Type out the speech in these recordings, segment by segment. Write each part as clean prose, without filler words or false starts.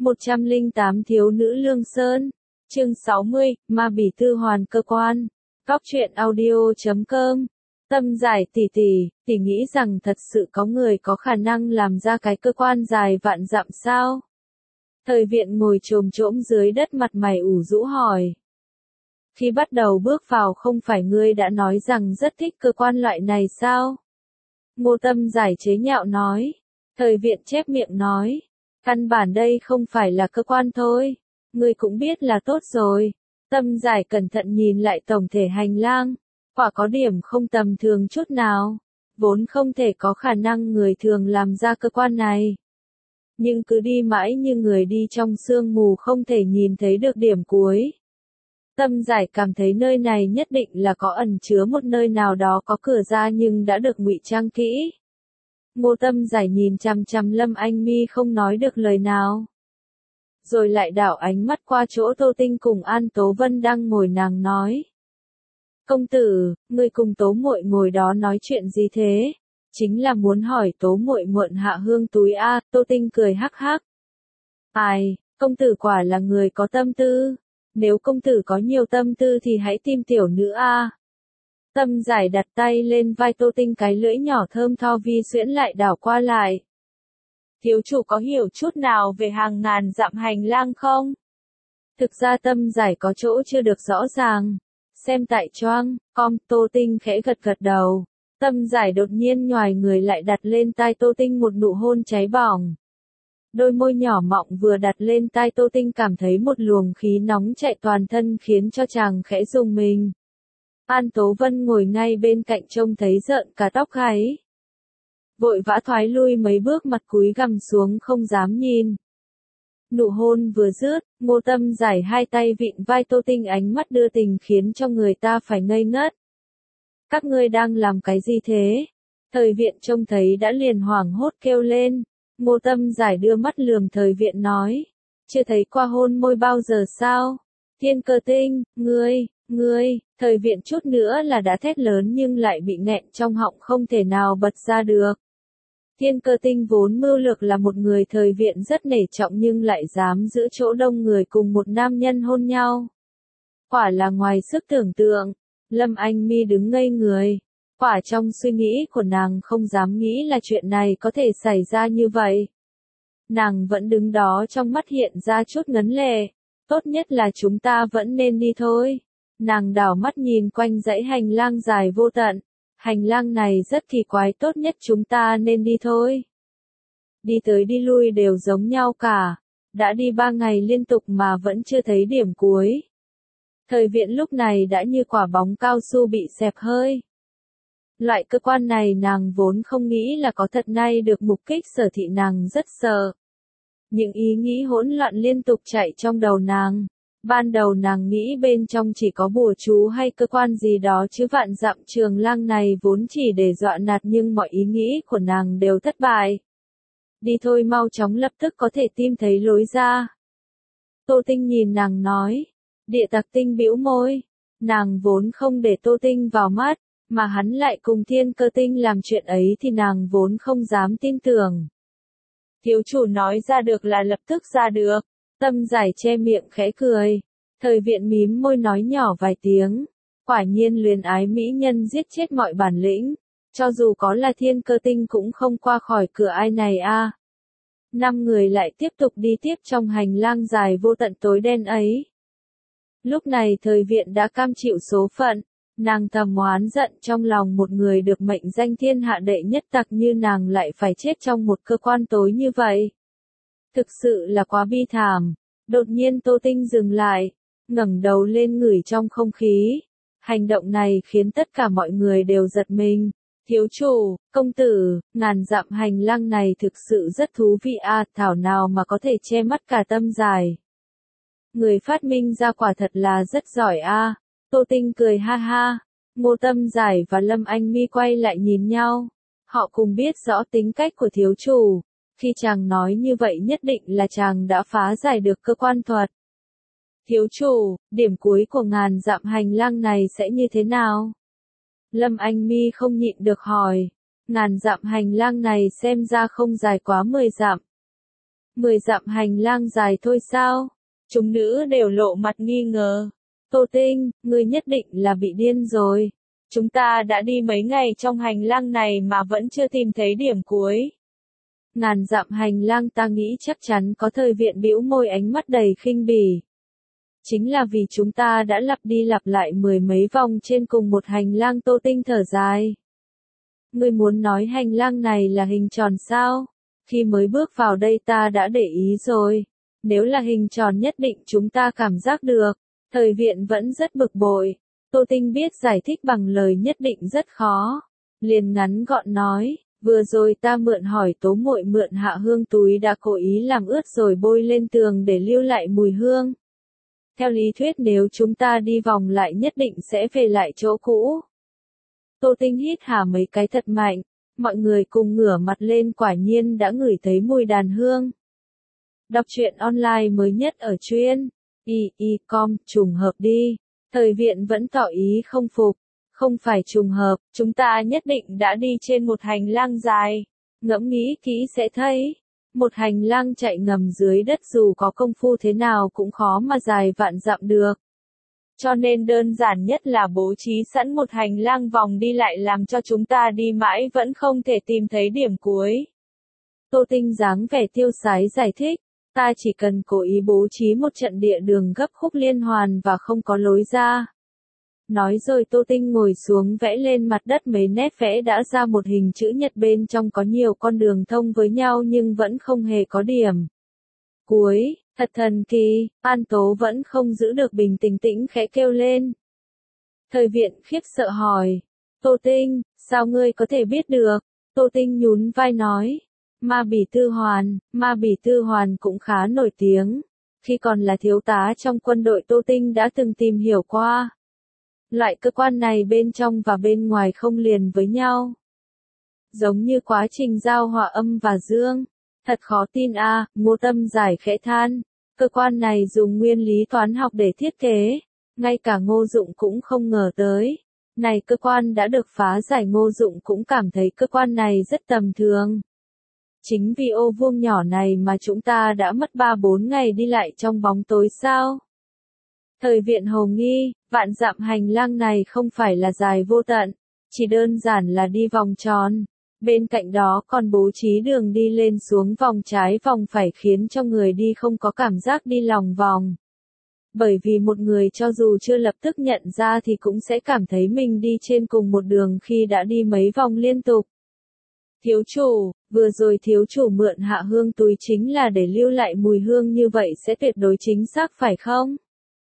108 Thiếu nữ Lương Sơn. Chương 60, Ma Bỉ Tư Hoàn Cơ Quan. Cóc truyện audio.com. Tâm giải tỷ nghĩ rằng thật sự có người có khả năng làm ra cái cơ quan dài vạn dặm sao? Thời Viện ngồi chồm chỗm dưới đất, mặt mày ủ rũ hỏi. Khi bắt đầu bước vào không phải ngươi đã nói rằng rất thích cơ quan loại này sao? Ngô Tâm giải chế nhạo nói. Thời Viện chép miệng nói. Căn bản đây không phải là cơ quan thôi. Ngươi cũng biết là tốt rồi. Tâm giải cẩn thận nhìn lại tổng thể hành lang. Quả có điểm không tầm thường chút nào. Vốn không thể có khả năng người thường làm ra cơ quan này. Nhưng cứ đi mãi như người đi trong sương mù, không thể nhìn thấy được điểm cuối. Tâm giải cảm thấy nơi này nhất định là có ẩn chứa một nơi nào đó có cửa ra nhưng đã được ngụy trang kỹ. Ngô Tâm giải nhìn chằm chằm Lâm Anh Mi không nói được lời nào. Rồi lại đảo ánh mắt qua chỗ Tô Tinh cùng An Tố Vân đang ngồi, nàng nói. Công tử, ngươi cùng Tố muội ngồi đó nói chuyện gì thế? Chính là muốn hỏi Tố muội mượn hạ hương túi a. Tô Tinh cười hắc hắc. Ai, công tử quả là người có tâm tư. Nếu công tử có nhiều tâm tư thì hãy tìm tiểu nữ a. Tâm giải đặt tay lên vai Tô Tinh, cái lưỡi nhỏ thơm tho vi xuyễn lại đảo qua lại. Thiếu chủ có hiểu chút nào về hàng ngàn dặm hành lang không? Thực ra tâm giải có chỗ chưa được rõ ràng. Xem tại choang, Tô Tinh khẽ gật gật đầu. Tâm giải đột nhiên nhoài người lại đặt lên tai Tô Tinh một nụ hôn cháy bỏng. Đôi môi nhỏ mọng vừa đặt lên tai Tô Tinh cảm thấy một luồng khí nóng chạy toàn thân khiến cho chàng khẽ rùng mình. An Tố Vân ngồi ngay bên cạnh trông thấy rợn cả tóc gáy. Vội vã thoái lui mấy bước, mặt cúi gằm xuống không dám nhìn. Nụ hôn vừa dứt, Ngô Tâm giải hai tay vịn vai Tô Tinh, ánh mắt đưa tình khiến cho người ta phải ngây ngất. Các ngươi đang làm cái gì thế? Thời Viện trông thấy đã liền hoảng hốt kêu lên. Ngô Tâm giải đưa mắt lườm Thời Viện nói. Chưa thấy qua hôn môi bao giờ sao? Thiên Cơ Tinh, ngươi, Thời Viện chút nữa là đã thét lớn nhưng lại bị nghẹn trong họng không thể nào bật ra được. Thiên Cơ Tinh vốn mưu lược là một người Thời Viện rất nể trọng nhưng lại dám giữ chỗ đông người cùng một nam nhân hôn nhau. Quả là ngoài sức tưởng tượng. Lâm Anh Mi đứng ngây người. Quả trong suy nghĩ của nàng không dám nghĩ là chuyện này có thể xảy ra như vậy. Nàng vẫn đứng đó, trong mắt hiện ra chút ngấn lệ. Tốt nhất là chúng ta vẫn nên đi thôi. Nàng đảo mắt nhìn quanh dãy hành lang dài vô tận. Hành lang này rất kỳ quái, tốt nhất chúng ta nên đi thôi. Đi tới đi lui đều giống nhau cả. Đã đi 3 ngày liên tục mà vẫn chưa thấy điểm cuối. Thời Viện lúc này đã như quả bóng cao su bị xẹp hơi. Loại cơ quan này nàng vốn không nghĩ là có thật, nay được mục kích sở thị nàng rất sợ. Những ý nghĩ hỗn loạn liên tục chạy trong đầu nàng. Ban đầu nàng nghĩ bên trong chỉ có bùa chú hay cơ quan gì đó chứ vạn dặm trường lang này vốn chỉ để dọa nạt, nhưng mọi ý nghĩ của nàng đều thất bại. Đi thôi, mau chóng, lập tức có thể tìm thấy lối ra. Tô Tinh nhìn nàng nói. Địa Tặc Tinh bĩu môi. Nàng vốn không để Tô Tinh vào mắt, mà hắn lại cùng Thiên Cơ Tinh làm chuyện ấy thì nàng vốn không dám tin tưởng. Thiếu chủ nói ra được là lập tức ra được. Tâm giải che miệng khẽ cười. Thời Viện mím môi nói nhỏ vài tiếng. Quả nhiên luyến ái mỹ nhân giết chết mọi bản lĩnh. Cho dù có là Thiên Cơ Tinh cũng không qua khỏi cửa ai này a. 5 người lại tiếp tục đi tiếp trong hành lang dài vô tận tối đen ấy. Lúc này Thời Viện đã cam chịu số phận. Nàng thầm oán giận trong lòng, một người được mệnh danh thiên hạ đệ nhất tặc như nàng lại phải chết trong một cơ quan tối như vậy. Thực sự là quá bi thảm. Đột nhiên Tô Tinh dừng lại, ngẩng đầu lên ngửi trong không khí. Hành động này khiến tất cả mọi người đều giật mình. Thiếu chủ, công tử, ngàn dặm hành lang này thực sự rất thú vị a, thảo nào mà có thể che mắt cả Tâm giải. Người phát minh ra quả thật là rất giỏi a. Tô Tinh cười ha ha. Ngô Tâm giải và Lâm Anh Mi quay lại nhìn nhau. Họ cùng biết rõ tính cách của thiếu chủ. Khi chàng nói như vậy nhất định là chàng đã phá giải được cơ quan thuật. Thiếu chủ, điểm cuối của ngàn dặm hành lang này sẽ như thế nào? Lâm Anh Mi không nhịn được hỏi. Ngàn dặm hành lang này xem ra không dài quá 10 dặm. 10 dặm hành lang dài thôi sao? Chúng nữ đều lộ mặt nghi ngờ. Tô Tinh, ngươi nhất định là bị điên rồi. Chúng ta đã đi mấy ngày trong hành lang này mà vẫn chưa tìm thấy điểm cuối. Ngàn dặm hành lang ta nghĩ chắc chắn có. Thời Viện bĩu môi, ánh mắt đầy khinh bỉ. Chính là vì chúng ta đã lặp đi lặp lại 10 mấy vòng trên cùng một hành lang. Tô Tinh thở dài. Ngươi muốn nói hành lang này là hình tròn sao? Khi mới bước vào đây ta đã để ý rồi. Nếu là hình tròn nhất định chúng ta cảm giác được. Thời Viện vẫn rất bực bội. Tô Tinh biết giải thích bằng lời nhất định rất khó. Liền ngắn gọn nói, vừa rồi ta mượn hỏi Tố muội mượn hạ hương túi đã cố ý làm ướt rồi bôi lên tường để lưu lại mùi hương. Theo lý thuyết nếu chúng ta đi vòng lại nhất định sẽ về lại chỗ cũ. Tô Tinh hít hà mấy cái thật mạnh, mọi người cùng ngửa mặt lên, quả nhiên đã ngửi thấy mùi đàn hương. Đọc truyện online mới nhất ở truyện y.com, trùng hợp đi. Thời Viện vẫn tỏ ý không phục. Không phải trùng hợp, chúng ta nhất định đã đi trên một hành lang dài. Ngẫm nghĩ kỹ sẽ thấy. Một hành lang chạy ngầm dưới đất dù có công phu thế nào cũng khó mà dài vạn dặm được. Cho nên đơn giản nhất là bố trí sẵn một hành lang vòng đi lại làm cho chúng ta đi mãi vẫn không thể tìm thấy điểm cuối. Tô Tinh dáng vẻ tiêu sái giải thích. Ta chỉ cần cố ý bố trí một trận địa đường gấp khúc liên hoàn và không có lối ra. Nói rồi Tô Tinh ngồi xuống vẽ lên mặt đất mấy nét vẽ đã ra một hình chữ nhật, bên trong có nhiều con đường thông với nhau nhưng vẫn không hề có điểm cuối. Thật thần kỳ. An Tố vẫn không giữ được bình tĩnh khẽ kêu lên. Thời Viện khiếp sợ hỏi. Tô Tinh, sao ngươi có thể biết được? Tô Tinh nhún vai nói. Ma Bỉ Tư Hoàn cũng khá nổi tiếng. Khi còn là thiếu tá trong quân đội Tô Tinh đã từng tìm hiểu qua. Loại cơ quan này bên trong và bên ngoài không liền với nhau. Giống như quá trình giao hòa âm và dương. Thật khó tin a. Ngô Tâm Giải khẽ than. Cơ quan này dùng nguyên lý toán học để thiết kế. Ngay cả Ngô Dụng cũng không ngờ tới. Này cơ quan đã được phá giải. Ngô Dụng cũng cảm thấy cơ quan này rất tầm thường. Chính vì ô vuông nhỏ này mà chúng ta đã mất 3-4 ngày đi lại trong bóng tối sao? Thời Viện hồ nghi, vạn dặm hành lang này không phải là dài vô tận, chỉ đơn giản là đi vòng tròn. Bên cạnh đó còn bố trí đường đi lên xuống vòng trái vòng phải khiến cho người đi không có cảm giác đi lòng vòng. Bởi vì một người cho dù chưa lập tức nhận ra thì cũng sẽ cảm thấy mình đi trên cùng một đường khi đã đi mấy vòng liên tục. Thiếu chủ, vừa rồi thiếu chủ mượn hạ hương túi chính là để lưu lại mùi hương, như vậy sẽ tuyệt đối chính xác phải không?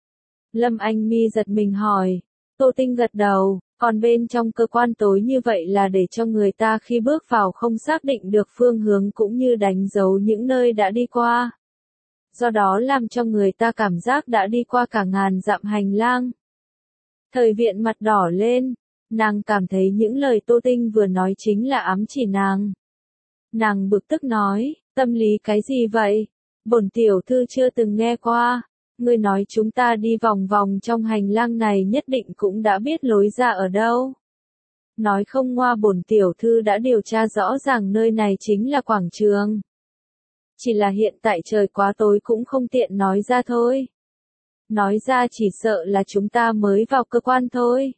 Lâm Anh Mi giật mình hỏi. Tô Tinh gật đầu, còn bên trong cơ quan tối như vậy là để cho người ta khi bước vào không xác định được phương hướng cũng như đánh dấu những nơi đã đi qua. Do đó làm cho người ta cảm giác đã đi qua cả ngàn dặm hành lang. Thời Viện mặt đỏ lên. Nàng cảm thấy những lời Tô Tinh vừa nói chính là ám chỉ nàng. Nàng bực tức nói, tâm lý cái gì vậy? Bổn tiểu thư chưa từng nghe qua. Ngươi nói chúng ta đi vòng vòng trong hành lang này nhất định cũng đã biết lối ra ở đâu. Nói không ngoa, bổn tiểu thư đã điều tra rõ ràng nơi này chính là quảng trường. Chỉ là hiện tại trời quá tối cũng không tiện nói ra thôi. Nói ra chỉ sợ là chúng ta mới vào cơ quan thôi.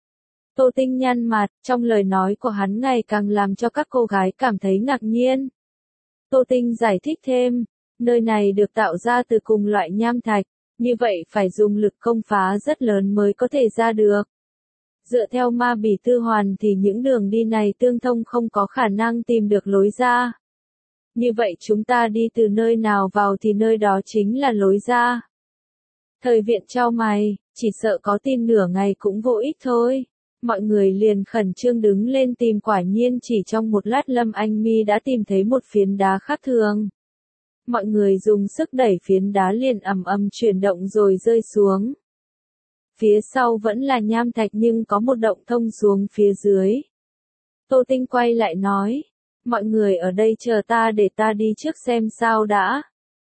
Tô Tinh nhăn mặt, trong lời nói của hắn ngày càng làm cho các cô gái cảm thấy ngạc nhiên. Tô Tinh giải thích thêm, nơi này được tạo ra từ cùng loại nham thạch, như vậy phải dùng lực công phá rất lớn mới có thể ra được. Dựa theo Ma Bỉ Tư Hoàn thì những đường đi này tương thông, không có khả năng tìm được lối ra. Như vậy chúng ta đi từ nơi nào vào thì nơi đó chính là lối ra. Thời Viện chau mày, chỉ sợ có tin nửa ngày cũng vô ích thôi. Mọi người liền khẩn trương đứng lên tìm, quả nhiên chỉ trong một lát Lâm Anh Mi đã tìm thấy một phiến đá khác thường. Mọi người dùng sức đẩy phiến đá liền ầm ầm chuyển động rồi rơi xuống. Phía sau vẫn là nham thạch nhưng có một động thông xuống phía dưới. Tô Tinh quay lại nói, mọi người ở đây chờ ta để ta đi trước xem sao đã.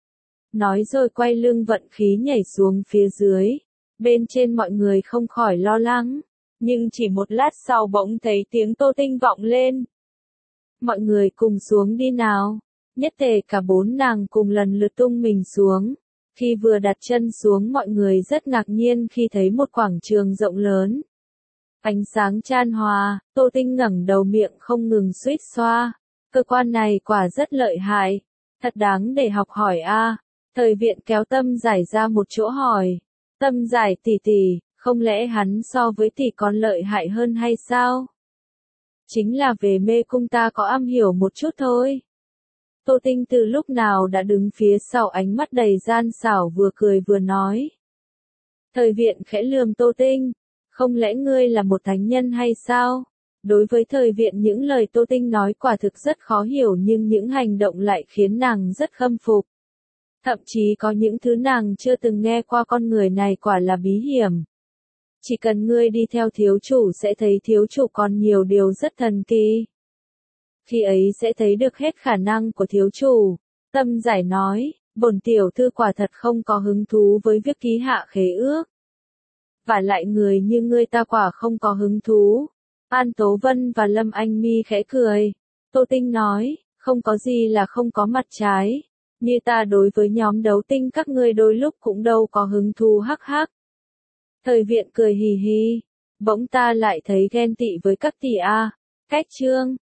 Nói rồi quay lưng vận khí nhảy xuống phía dưới. Bên trên mọi người không khỏi lo lắng. Nhưng chỉ một lát sau bỗng thấy tiếng Tô Tinh vọng lên. Mọi người cùng xuống đi nào. Nhất tề cả bốn nàng cùng lần lượt tung mình xuống. Khi vừa đặt chân xuống mọi người rất ngạc nhiên khi thấy một quảng trường rộng lớn. Ánh sáng chan hòa, Tô Tinh ngẩng đầu miệng không ngừng suýt xoa. Cơ quan này quả rất lợi hại, thật đáng để học hỏi a. Thời Viện kéo Tâm Giải ra một chỗ hỏi. Tâm Giải tỷ tỷ, không lẽ hắn so với tỷ còn lợi hại hơn hay sao? Chính là về mê cung ta có am hiểu một chút thôi. Tô Tinh từ lúc nào đã đứng phía sau ánh mắt đầy gian xảo vừa cười vừa nói. Thời Viện khẽ lườm Tô Tinh. Không lẽ ngươi là một thánh nhân hay sao? Đối với Thời Viện những lời Tô Tinh nói quả thực rất khó hiểu nhưng những hành động lại khiến nàng rất khâm phục. Thậm chí có những thứ nàng chưa từng nghe qua con người này quả là bí hiểm. Chỉ cần ngươi đi theo thiếu chủ sẽ thấy thiếu chủ còn nhiều điều rất thần kỳ. Khi ấy sẽ thấy được hết khả năng của thiếu chủ. Tâm Giải nói, bổn tiểu thư quả thật không có hứng thú với việc ký hạ khế ước. Và lại người như ngươi ta quả không có hứng thú. An Tố Vân và Lâm Anh Mi khẽ cười. Tô Tinh nói, không có gì là không có mặt trái. Như ta đối với nhóm đấu tinh các ngươi đôi lúc cũng đâu có hứng thú hắc hắc. Thời Viện cười hì hì. Bỗng ta lại thấy ghen tị với các tỷ a. Cách chương.